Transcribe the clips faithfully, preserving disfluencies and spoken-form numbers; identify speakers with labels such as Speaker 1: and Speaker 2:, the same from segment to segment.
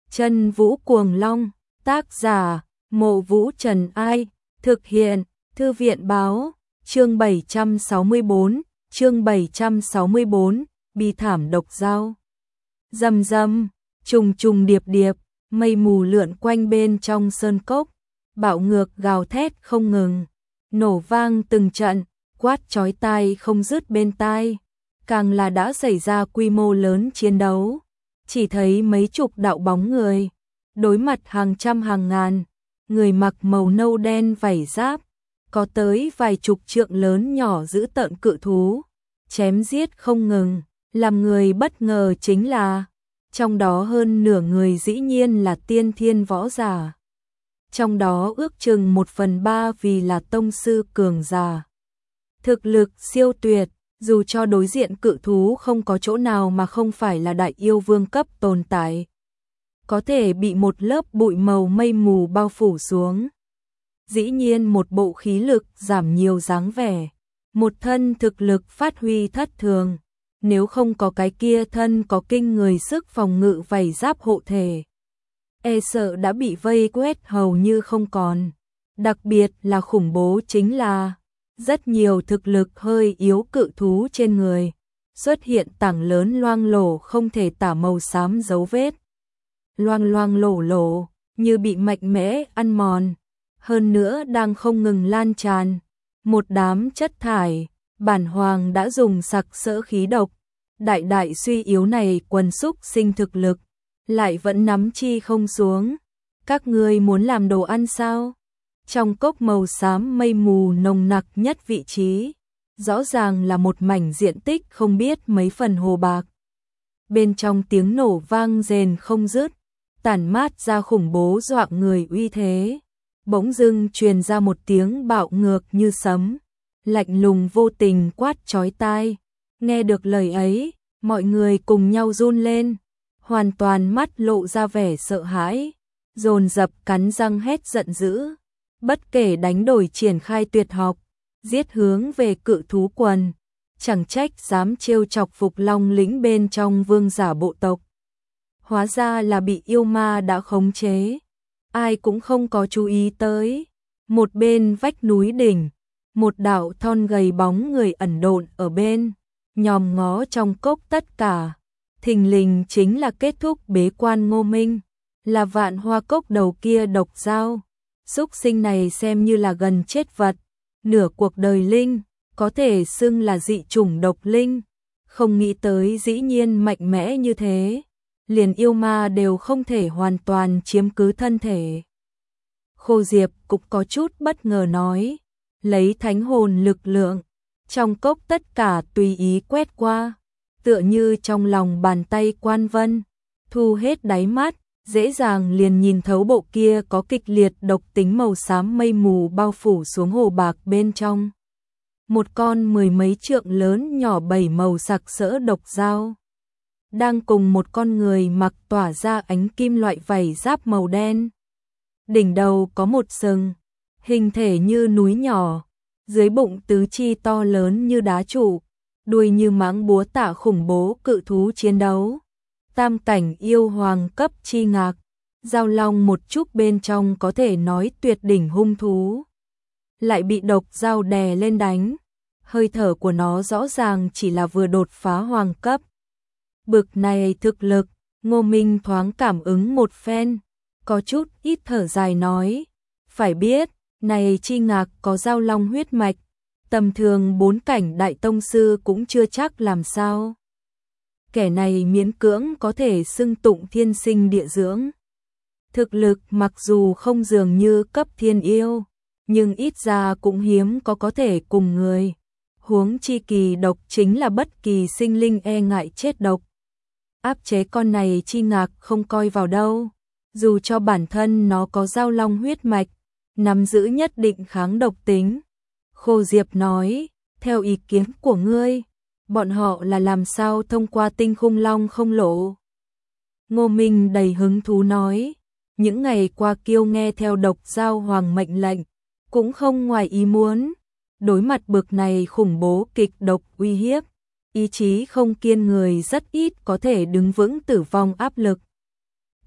Speaker 1: Chân Vũ Cuồng Long, tác giả, Mộ Vũ Trần Ai, thực hiện, Thư viện Báo, chương bảy trăm sáu mươi bốn, chương bảy trăm sáu mươi bốn, bi thảm độc dao. Rầm rầm, trùng trùng điệp điệp, mây mù lượn quanh bên trong sơn cốc, bạo ngược gào thét không ngừng, nổ vang từng trận, quát chói tai không dứt bên tai, càng là đã xảy ra quy mô lớn chiến đấu. Chỉ thấy mấy chục đạo bóng người, đối mặt hàng trăm hàng ngàn, người mặc màu nâu đen vảy giáp, có tới vài chục trượng lớn nhỏ dữ tợn cự thú, chém giết không ngừng, làm người bất ngờ chính là, trong đó hơn nửa người dĩ nhiên là tiên thiên võ giả. Trong đó ước chừng một phần ba vì là tông sư cường giả. Thực lực siêu tuyệt, dù cho đối diện cự thú không có chỗ nào mà không phải là đại yêu vương cấp tồn tại. Có thể bị một lớp bụi màu mây mù bao phủ xuống. Dĩ nhiên một bộ khí lực giảm nhiều dáng vẻ. Một thân thực lực phát huy thất thường. Nếu không có cái kia thân có kinh người sức phòng ngự vảy giáp hộ thể, e sợ đã bị vây quét hầu như không còn. Đặc biệt là khủng bố chính là rất nhiều thực lực hơi yếu cự thú trên người, xuất hiện tảng lớn loang lổ không thể tả màu xám dấu vết. Loang loang lổ lổ, như bị mạnh mẽ ăn mòn, hơn nữa đang không ngừng lan tràn. Một đám chất thải, bản hoàng đã dùng sặc sỡ khí độc, đại đại suy yếu này quần xúc sinh thực lực, lại vẫn nắm chi không xuống. Các ngươi muốn làm đồ ăn sao? Trong cốc màu xám mây mù nồng nặc nhất vị trí, rõ ràng là một mảnh diện tích không biết mấy phần hồ bạc. Bên trong tiếng nổ vang rền không dứt, tản mát ra khủng bố dọa người uy thế. Bỗng dưng truyền ra một tiếng bạo ngược như sấm, lạnh lùng vô tình quát chói tai. Nghe được lời ấy, mọi người cùng nhau run lên, hoàn toàn mắt lộ ra vẻ sợ hãi, dồn dập cắn răng hét giận dữ. Bất kể đánh đổi triển khai tuyệt học, giết hướng về cự thú quần, chẳng trách dám trêu chọc Phục Long lĩnh bên trong vương giả bộ tộc. Hóa ra là bị yêu ma đã khống chế, ai cũng không có chú ý tới. Một bên vách núi đỉnh, một đạo thon gầy bóng người ẩn độn ở bên, nhòm ngó trong cốc tất cả. Thình lình chính là kết thúc bế quan Ngô Minh, là Vạn Hoa Cốc đầu kia độc dao. Súc sinh này xem như là gần chết vật, nửa cuộc đời linh, có thể xưng là dị chủng độc linh. Không nghĩ tới dĩ nhiên mạnh mẽ như thế, liền yêu ma đều không thể hoàn toàn chiếm cứ thân thể. Khô Diệp cũng có chút bất ngờ nói, lấy thánh hồn lực lượng, trong cốc tất cả tùy ý quét qua, tựa như trong lòng bàn tay Quan Vân, thu hết đáy mắt, dễ dàng liền nhìn thấu bộ kia có kịch liệt độc tính màu xám mây mù bao phủ xuống hồ bạc bên trong. Một con mười mấy trượng lớn nhỏ bảy màu sặc sỡ độc dao, đang cùng một con người mặc tỏa ra ánh kim loại vảy giáp màu đen. Đỉnh đầu có một sừng, hình thể như núi nhỏ, dưới bụng tứ chi to lớn như đá trụ, đuôi như mãng búa tạ khủng bố cự thú chiến đấu. Tam cảnh yêu hoàng cấp chi ngạc, giao long một chút bên trong có thể nói tuyệt đỉnh hung thú. Lại bị độc dao đè lên đánh, hơi thở của nó rõ ràng chỉ là vừa đột phá hoàng cấp. Bực này thực lực, Ngô Minh thoáng cảm ứng một phen, có chút ít thở dài nói, phải biết, này chi ngạc có giao long huyết mạch, tầm thường bốn cảnh đại tông sư cũng chưa chắc làm sao. Kẻ này miễn cưỡng có thể xưng tụng thiên sinh địa dưỡng. Thực lực mặc dù không dường như cấp thiên yêu, nhưng ít ra cũng hiếm có có thể cùng người. Huống chi kỳ độc chính là bất kỳ sinh linh e ngại chết độc. Áp chế con này chi ngạc không coi vào đâu. Dù cho bản thân nó có giao long huyết mạch, nắm giữ nhất định kháng độc tính. Khô Diệp nói, theo ý kiến của ngươi, bọn họ là làm sao thông qua tinh khung long không lộ? Ngô Minh đầy hứng thú nói, những ngày qua kiêu nghe theo độc giao hoàng mệnh lệnh, cũng không ngoài ý muốn. Đối mặt bực này khủng bố kịch độc uy hiếp, ý chí không kiên người rất ít có thể đứng vững tử vong áp lực.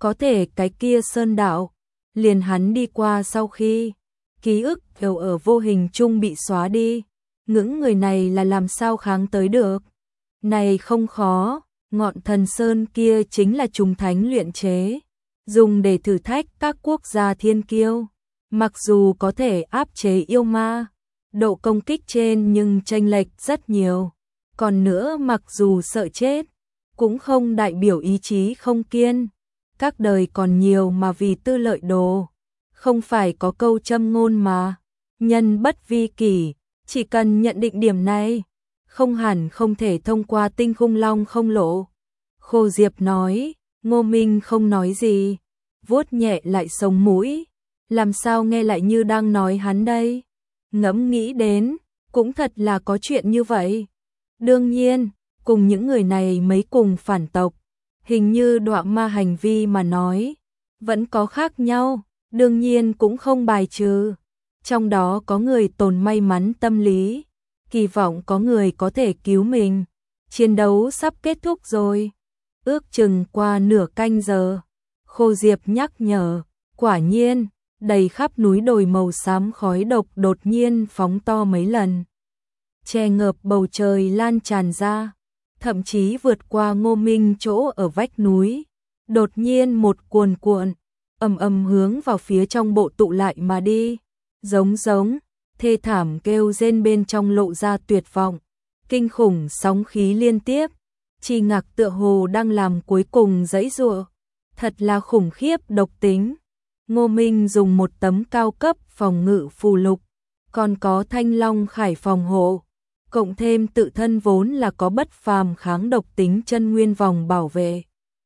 Speaker 1: Có thể cái kia sơn đạo, liền hắn đi qua sau khi ký ức đều ở vô hình chung bị xóa đi. Những người này là làm sao kháng tới được? Này không khó, ngọn thần sơn kia chính là trùng thánh luyện chế, dùng để thử thách các quốc gia thiên kiêu. Mặc dù có thể áp chế yêu ma, độ công kích trên nhưng chênh lệch rất nhiều. Còn nữa mặc dù sợ chết, cũng không đại biểu ý chí không kiên. Các đời còn nhiều mà vì tư lợi đồ. Không phải có câu châm ngôn mà, nhân bất vi kỷ, chỉ cần nhận định điểm này, không hẳn không thể thông qua tinh khung long không lộ. Khô Diệp nói, Ngô Minh không nói gì, vuốt nhẹ lại sống mũi, làm sao nghe lại như đang nói hắn đây. Ngẫm nghĩ đến, cũng thật là có chuyện như vậy. Đương nhiên, cùng những người này mấy cùng phản tộc, hình như đọa ma hành vi mà nói, vẫn có khác nhau, đương nhiên cũng không bài trừ. Trong đó có người tồn may mắn tâm lý, kỳ vọng có người có thể cứu mình. Chiến đấu sắp kết thúc rồi, ước chừng qua nửa canh giờ. Khô Diệp nhắc nhở, quả nhiên, đầy khắp núi đồi màu xám khói độc đột nhiên phóng to mấy lần, che ngợp bầu trời lan tràn ra, thậm chí vượt qua Ngô Minh chỗ ở vách núi. Đột nhiên một cuồn cuộn, ầm ầm hướng vào phía trong bộ tụ lại mà đi, giống giống, thê thảm kêu rên bên trong lộ ra tuyệt vọng, kinh khủng sóng khí liên tiếp, Chi Ngạc tựa hồ đang làm cuối cùng giãy giụa, thật là khủng khiếp độc tính. Ngô Minh dùng một tấm cao cấp phòng ngự phù lục, còn có Thanh Long Khải phòng hộ, cộng thêm tự thân vốn là có bất phàm kháng độc tính chân nguyên vòng bảo vệ.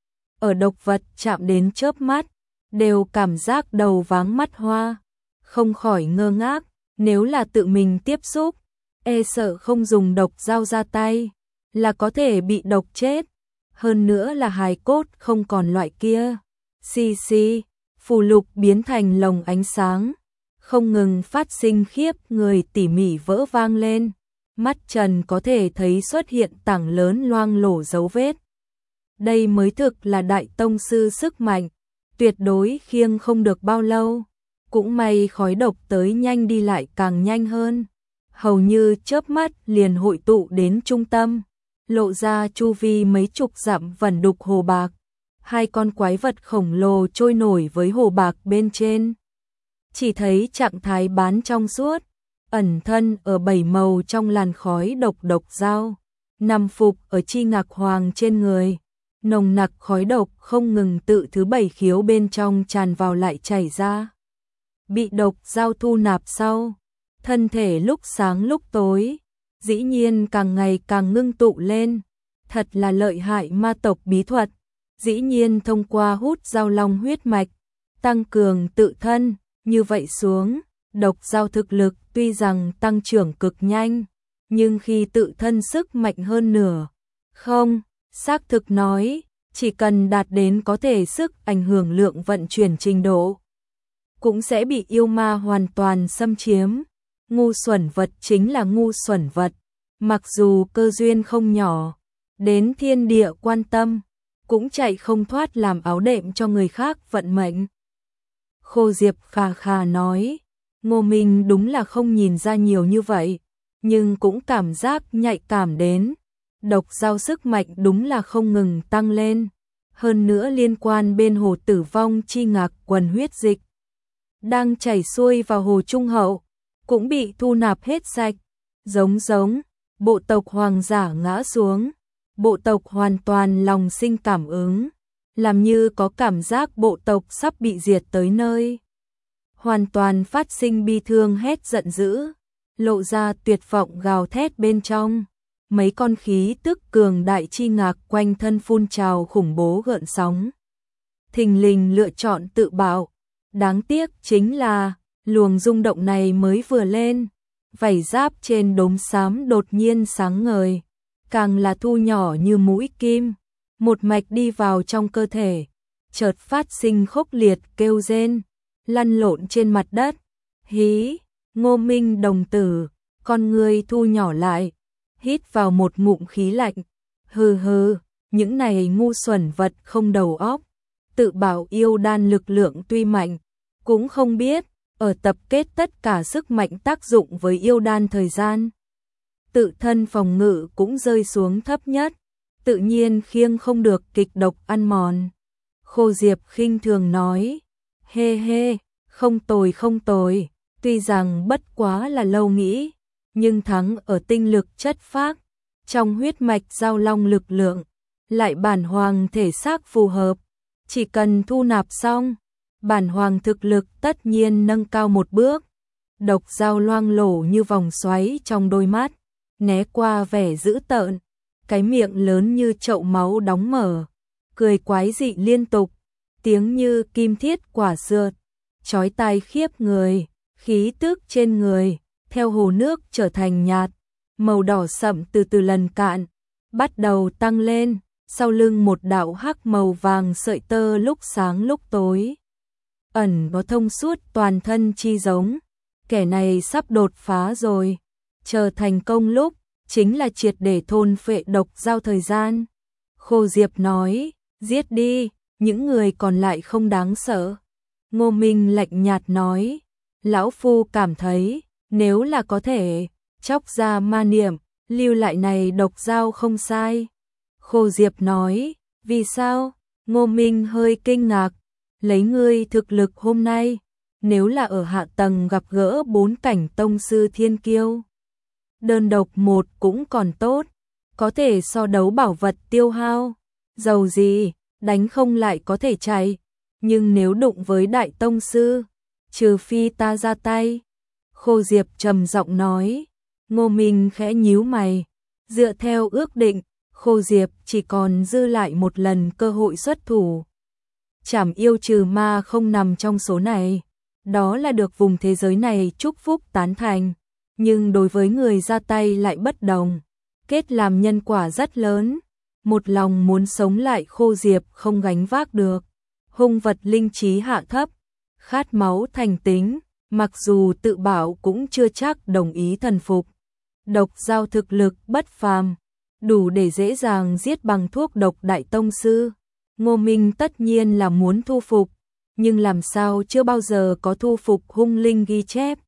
Speaker 1: Ở độc vật chạm đến chớp mắt, đều cảm giác đầu váng mắt hoa, không khỏi ngơ ngác, nếu là tự mình tiếp xúc, e sợ không dùng độc dao ra tay, là có thể bị độc chết, hơn nữa là hài cốt không còn loại kia. Xì xì, phù lục biến thành lồng ánh sáng, không ngừng phát sinh khiếp người tỉ mỉ vỡ vang lên, mắt Trần có thể thấy xuất hiện tảng lớn loang lổ dấu vết. Đây mới thực là đại tông sư sức mạnh, tuyệt đối khiêng không được bao lâu. Cũng may khói độc tới nhanh đi lại càng nhanh hơn, hầu như chớp mắt liền hội tụ đến trung tâm, lộ ra chu vi mấy chục dặm vẩn đục hồ bạc. Hai con quái vật khổng lồ trôi nổi với hồ bạc bên trên. Chỉ thấy trạng thái bán trong suốt, ẩn thân ở bảy màu trong làn khói độc độc dao, nằm phục ở Chi Ngạc Hoàng trên người. Nồng nặc khói độc không ngừng tự thứ bảy khiếu bên trong tràn vào lại chảy ra. Bị độc dao thu nạp sau, thân thể lúc sáng lúc tối, dĩ nhiên càng ngày càng ngưng tụ lên. Thật là lợi hại ma tộc bí thuật, dĩ nhiên thông qua hút dao long huyết mạch, tăng cường tự thân, như vậy xuống, độc dao thực lực tuy rằng tăng trưởng cực nhanh, nhưng khi tự thân sức mạnh hơn nửa, không, xác thực nói, chỉ cần đạt đến có thể sức ảnh hưởng lượng vận chuyển trình độ, cũng sẽ bị yêu ma hoàn toàn xâm chiếm. Ngu xuẩn vật chính là ngu xuẩn vật, mặc dù cơ duyên không nhỏ, đến thiên địa quan tâm, cũng chạy không thoát làm áo đệm cho người khác vận mệnh. Khô Diệp khà khà nói, Ngô Minh đúng là không nhìn ra nhiều như vậy, nhưng cũng cảm giác nhạy cảm đến. Độc dao sức mạnh đúng là không ngừng tăng lên, hơn nữa liên quan bên hồ tử vong Chi Ngạc quần huyết dịch đang chảy xuôi vào hồ trung hậu, cũng bị thu nạp hết sạch. Giống giống, bộ tộc hoàng giả ngã xuống, bộ tộc hoàn toàn lòng sinh cảm ứng, làm như có cảm giác bộ tộc sắp bị diệt tới nơi. Hoàn toàn phát sinh bi thương hét giận dữ, lộ ra tuyệt vọng gào thét bên trong. Mấy con khí tức cường đại Chi Ngạc quanh thân phun trào khủng bố gợn sóng. Thình lình lựa chọn tự bạo, đáng tiếc chính là luồng rung động này mới vừa lên, vảy giáp trên đốm xám đột nhiên sáng ngời, càng là thu nhỏ như mũi kim, một mạch đi vào trong cơ thể, chợt phát sinh khốc liệt kêu rên, lăn lộn trên mặt đất. Hí, Ngô Minh đồng tử, con người thu nhỏ lại, hít vào một ngụm khí lạnh, hừ hừ, những này ngu xuẩn vật không đầu óc, tự bảo yêu đan lực lượng tuy mạnh, cũng không biết ở tập kết tất cả sức mạnh tác dụng với yêu đan thời gian. Tự thân phòng ngự cũng rơi xuống thấp nhất, tự nhiên khiêng không được kịch độc ăn mòn. Khô Diệp khinh thường nói, hê hê, không tồi không tồi, tuy rằng bất quá là lâu nghĩ, nhưng thắng ở tinh lực chất phác, trong huyết mạch giao long lực lượng, lại bản hoàng thể xác phù hợp, chỉ cần thu nạp xong, bản hoàng thực lực tất nhiên nâng cao một bước. Độc dao loang lổ như vòng xoáy trong đôi mắt, né qua vẻ dữ tợn, cái miệng lớn như chậu máu đóng mở, cười quái dị liên tục, tiếng như kim thiết quả sượt, chói tai khiếp người, khí tức trên người, theo hồ nước trở thành nhạt, màu đỏ sậm từ từ lần cạn, bắt đầu tăng lên, sau lưng một đạo hắc màu vàng sợi tơ lúc sáng lúc tối. Ẩn có thông suốt toàn thân chi giống, kẻ này sắp đột phá rồi, chờ thành công lúc, chính là triệt để thôn phệ độc giao thời gian. Khô Diệp nói, giết đi, những người còn lại không đáng sợ. Ngô Minh lạnh nhạt nói, lão phu cảm thấy, nếu là có thể, chóc ra ma niệm, lưu lại này độc giao không sai. Khô Diệp nói, vì sao? Ngô Minh hơi kinh ngạc, lấy ngươi thực lực hôm nay, nếu là ở hạ tầng gặp gỡ bốn cảnh tông sư thiên kiêu, đơn độc một cũng còn tốt, có thể so đấu bảo vật tiêu hao, dầu gì, đánh không lại có thể chạy, nhưng nếu đụng với đại tông sư, trừ phi ta ra tay. Khô Diệp trầm giọng nói. Ngô Minh khẽ nhíu mày, dựa theo ước định, Khô Diệp chỉ còn dư lại một lần cơ hội xuất thủ. Trảm yêu trừ ma không nằm trong số này, đó là được vùng thế giới này chúc phúc tán thành, nhưng đối với người ra tay lại bất đồng, kết làm nhân quả rất lớn, một lòng muốn sống lại Khô Diệp không gánh vác được, hung vật linh trí hạ thấp, khát máu thành tính, mặc dù tự bảo cũng chưa chắc đồng ý thần phục. Độc giao thực lực bất phàm, đủ để dễ dàng giết bằng thuốc độc đại tông sư. Ngô Minh tất nhiên là muốn thu phục, nhưng làm sao chưa bao giờ có thu phục hung linh ghi chép.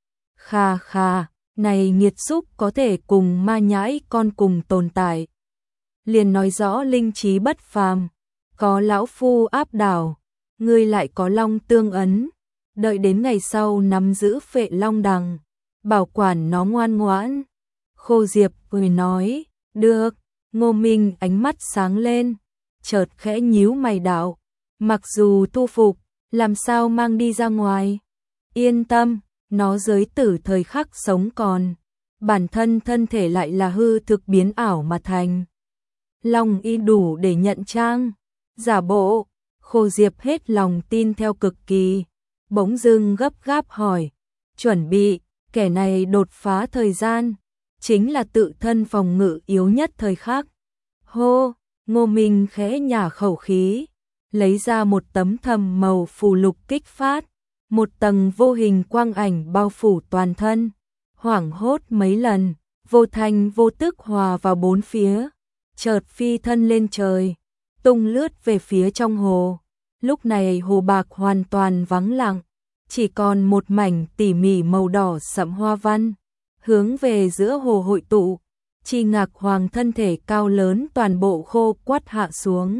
Speaker 1: Khà khà, này nghiệt xúc có thể cùng ma nhãi con cùng tồn tại. Liền nói rõ linh trí bất phàm, có lão phu áp đảo, ngươi lại có long tương ấn, đợi đến ngày sau nắm giữ phệ long đằng, bảo quản nó ngoan ngoãn. Khô Diệp cười nói, được. Ngô Minh ánh mắt sáng lên, chợt khẽ nhíu mày đạo, mặc dù thu phục, làm sao mang đi ra ngoài? Yên tâm, nó giới tử thời khắc sống còn, bản thân thân thể lại là hư thực biến ảo mà thành. Long y đủ để nhận trang, giả bộ. Khô Diệp hết lòng tin theo cực kỳ, bỗng dưng gấp gáp hỏi, chuẩn bị, kẻ này đột phá thời gian, chính là tự thân phòng ngự yếu nhất thời khắc. Hô, Ngô Minh khẽ nhả khẩu khí, lấy ra một tấm thầm màu phù lục kích phát, một tầng vô hình quang ảnh bao phủ toàn thân, hoảng hốt mấy lần, vô thanh vô tức hòa vào bốn phía, chợt phi thân lên trời, tung lướt về phía trong hồ. Lúc này hồ bạc hoàn toàn vắng lặng, chỉ còn một mảnh tỉ mỉ màu đỏ sẫm hoa văn, hướng về giữa hồ hội tụ, Chi Ngạc Hoàng thân thể cao lớn toàn bộ khô quắt hạ xuống,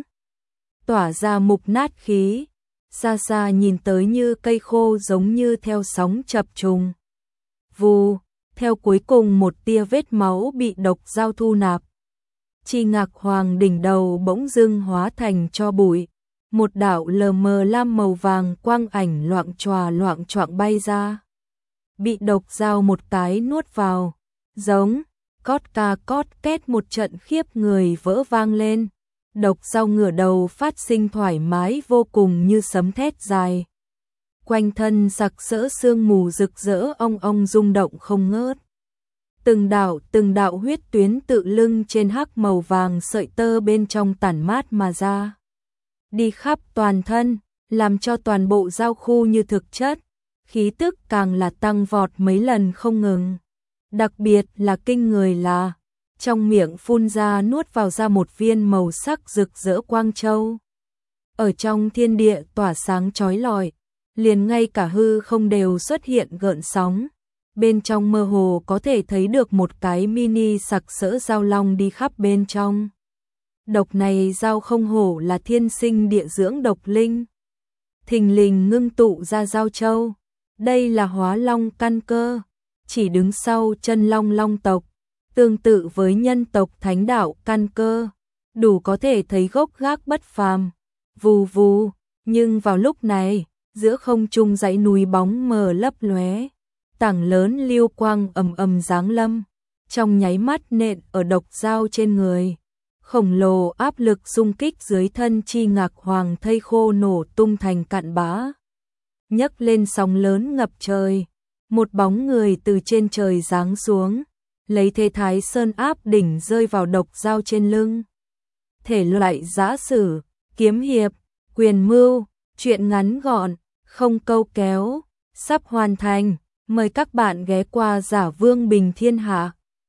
Speaker 1: tỏa ra mục nát khí, xa xa nhìn tới như cây khô giống như theo sóng chập trùng. Vù, theo cuối cùng một tia vết máu bị độc giao thu nạp. Chi Ngạc Hoàng đỉnh đầu bỗng dưng hóa thành tro bụi, một đạo lờ mờ lam màu vàng quang ảnh loạng choạng loạng choạng bay ra. Bị độc giao một cái nuốt vào, giống, cót ca cót két một trận khiếp người vỡ vang lên. Độc giao ngửa đầu phát sinh thoải mái vô cùng như sấm thét dài. Quanh thân sặc sỡ sương mù rực rỡ ong ong rung động không ngớt. Từng đạo từng đạo huyết tuyến tự lưng trên hắc màu vàng sợi tơ bên trong tản mát mà ra. Đi khắp toàn thân, làm cho toàn bộ giao khu như thực chất, khí tức càng là tăng vọt mấy lần không ngừng. Đặc biệt là kinh người là, trong miệng phun ra nuốt vào ra một viên màu sắc rực rỡ quang châu. ở trong thiên địa tỏa sáng chói lọi, liền ngay cả hư không đều xuất hiện gợn sóng. Bên trong mơ hồ có thể thấy được một cái mini sặc sỡ dao long đi khắp bên trong. Độc này dao không hổ là thiên sinh địa dưỡng độc linh. Thình lình ngưng tụ ra dao châu. Đây là hóa long căn cơ, chỉ đứng sau chân long long tộc, tương tự với nhân tộc thánh đạo căn cơ, đủ có thể thấy gốc gác bất phàm. Vù vù, nhưng vào lúc này, giữa không trung dãy núi bóng mờ lấp lóe, tảng lớn lưu quang ầm ầm giáng lâm, trong nháy mắt nện ở độc dao trên người. Khổng lồ áp lực xung kích dưới thân chi ngạc hoàng thây khô nổ tung thành cặn bã, nhấc lên sóng lớn ngập trời. Một bóng người từ trên trời giáng xuống, lấy thế thái sơn áp đỉnh rơi vào độc dao trên lưng. Thể loại giã sử, kiếm hiệp, quyền mưu, truyện ngắn gọn, không câu kéo, sắp hoàn thành. Mời các bạn ghé qua Giả Vương Bình Thiên Hạ.